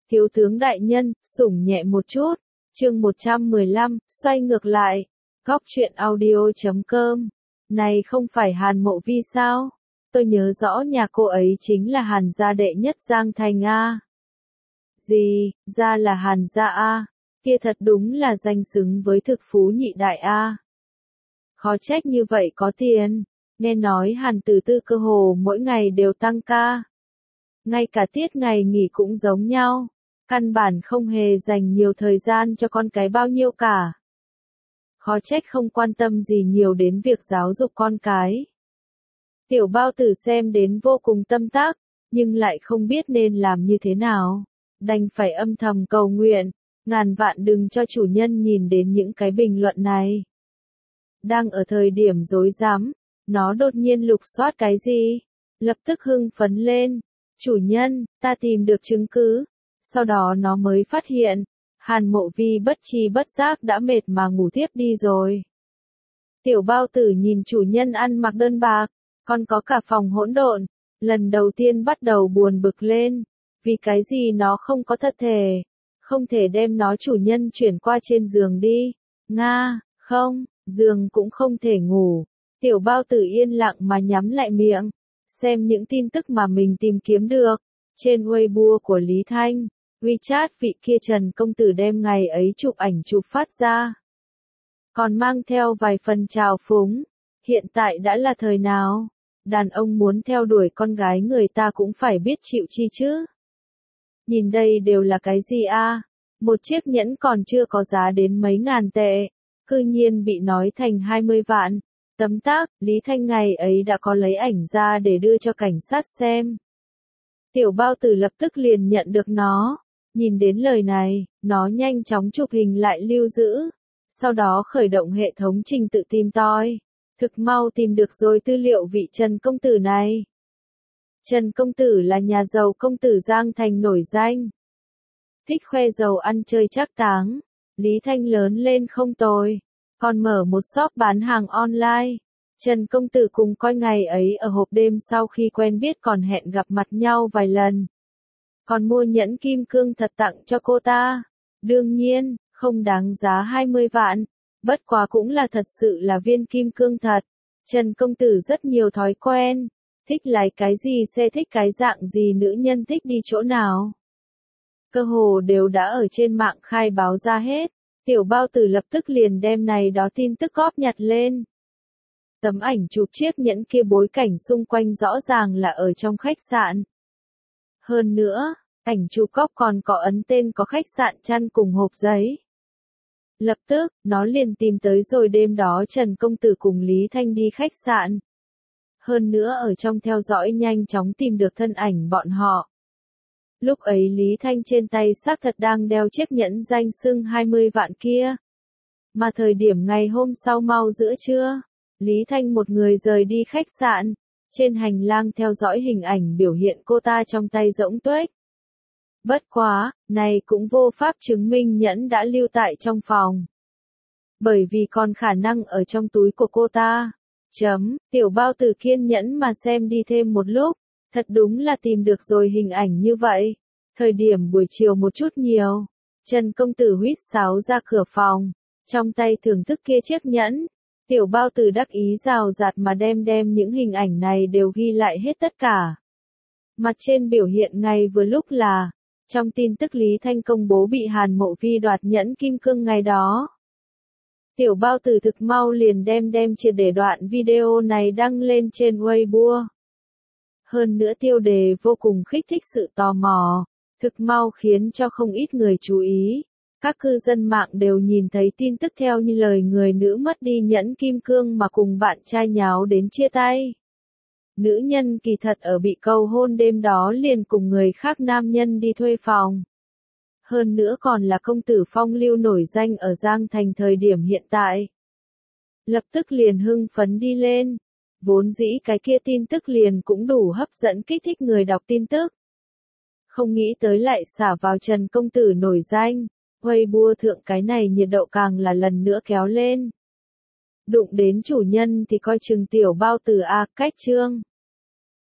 Thiếu tướng đại nhân, sủng nhẹ một chút. Chương 115, xoay ngược lại. Góc truyện audio.com. Này không phải Hàn Mộ Vi sao? Tôi nhớ rõ nhà cô ấy chính là Hàn gia đệ nhất Giang Thành a. Gì, gia là Hàn gia a? Kia thật đúng là danh xứng với thực phú nhị đại a. Khó trách như vậy có tiền. Nghe nói Hàn Tử Tư cơ hồ mỗi ngày đều tăng ca. Ngay cả tiết ngày nghỉ cũng giống nhau. Căn bản không hề dành nhiều thời gian cho con cái bao nhiêu cả. Khó trách không quan tâm gì nhiều đến việc giáo dục con cái. Tiểu Bao Tử xem đến vô cùng tâm tác, nhưng lại không biết nên làm như thế nào. Đành phải âm thầm cầu nguyện, ngàn vạn đừng cho chủ nhân nhìn đến những cái bình luận này. Đang ở thời điểm rối rắm, nó đột nhiên lục soát cái gì? Lập tức hưng phấn lên. Chủ nhân, ta tìm được chứng cứ. Sau đó nó mới phát hiện, Hàn Mộ Vi bất tri bất giác đã mệt mà ngủ thiếp đi rồi. Tiểu Bao Tử nhìn chủ nhân ăn mặc đơn bạc, còn có cả phòng hỗn độn, lần đầu tiên bắt đầu buồn bực lên, vì cái gì nó không có thật thể, không thể đem nó chủ nhân chuyển qua trên giường đi. Nga, không, giường cũng không thể ngủ. Tiểu Bao Tử yên lặng mà nhắm lại miệng, xem những tin tức mà mình tìm kiếm được. Trên Weibo của Lý Thanh, WeChat vị kia Trần công tử đem ngày ấy chụp ảnh chụp phát ra. Còn mang theo vài phần trào phúng. Hiện tại đã là thời nào? Đàn ông muốn theo đuổi con gái người ta cũng phải biết chịu chi chứ. Nhìn đây đều là cái gì a? Một chiếc nhẫn còn chưa có giá đến mấy ngàn tệ, cư nhiên bị nói thành 20 vạn. Tấm tắc, Lý Thanh ngày ấy đã có lấy ảnh ra để đưa cho cảnh sát xem. Tiểu Bao Tử lập tức liền nhận được nó. Nhìn đến lời này, nó nhanh chóng chụp hình lại lưu giữ. Sau đó khởi động hệ thống trình tự tìm tòi. Thực mau tìm được rồi tư liệu vị Trần công tử này. Trần công tử là nhà giàu công tử Giang Thành nổi danh. Thích khoe giàu ăn chơi trác táng. Lý Thanh lớn lên không tồi. Còn mở một shop bán hàng online. Trần công tử cùng coi ngày ấy ở hộp đêm sau khi quen biết còn hẹn gặp mặt nhau vài lần. Còn mua nhẫn kim cương thật tặng cho cô ta. Đương nhiên, không đáng giá 20 vạn. Bất quá cũng là thật sự là viên kim cương thật. Trần công tử rất nhiều thói quen. Thích lái cái gì xe, thích cái dạng gì nữ nhân, thích đi chỗ nào. Cơ hồ đều đã ở trên mạng khai báo ra hết. Tiểu Bao Tử lập tức liền đem này đó tin tức góp nhặt lên. Tấm ảnh chụp chiếc nhẫn kia bối cảnh xung quanh rõ ràng là ở trong khách sạn. Hơn nữa, ảnh chụp góc còn có ấn tên có khách sạn chăn cùng hộp giấy. Lập tức, nó liền tìm tới rồi đêm đó Trần công tử cùng Lý Thanh đi khách sạn. Hơn nữa ở trong theo dõi nhanh chóng tìm được thân ảnh bọn họ. Lúc ấy Lý Thanh trên tay xác thật đang đeo chiếc nhẫn danh xưng 20 vạn kia. Mà thời điểm ngày hôm sau mau giữa trưa, Lý Thanh một người rời đi khách sạn. Trên hành lang theo dõi hình ảnh biểu hiện cô ta trong tay rỗng tuếch. Bất quá, này cũng vô pháp chứng minh nhẫn đã lưu tại trong phòng. Bởi vì còn khả năng ở trong túi của cô ta. Tiểu Bao Tử kiên nhẫn mà xem đi thêm một lúc, thật đúng là tìm được rồi hình ảnh như vậy. Thời điểm buổi chiều một chút nhiều, Trần công tử huýt sáo ra cửa phòng, trong tay thưởng thức kia chiếc nhẫn. Tiểu Bao Tử đắc ý rào rạt mà đem những hình ảnh này đều ghi lại hết tất cả. Mặt trên biểu hiện ngay vừa lúc là, trong tin tức Lý Thanh công bố bị Hàn Mộ Vi đoạt nhẫn kim cương ngày đó. Tiểu Bao Tử thực mau liền đem triệt để đoạn video này đăng lên trên Weibo. Hơn nữa tiêu đề vô cùng kích thích sự tò mò, thực mau khiến cho không ít người chú ý. Các cư dân mạng đều nhìn thấy tin tức theo như lời người nữ mất đi nhẫn kim cương mà cùng bạn trai nháo đến chia tay. Nữ nhân kỳ thật ở bị cầu hôn đêm đó liền cùng người khác nam nhân đi thuê phòng. Hơn nữa còn là công tử phong lưu nổi danh ở Giang Thành thời điểm hiện tại. Lập tức liền hưng phấn đi lên. Vốn dĩ cái kia tin tức liền cũng đủ hấp dẫn kích thích người đọc tin tức. Không nghĩ tới lại xả vào Trần công tử nổi danh. Weibo thượng cái này nhiệt độ càng là lần nữa kéo lên. Đụng đến chủ nhân thì coi chừng Tiểu Bao Tử a, cách chương.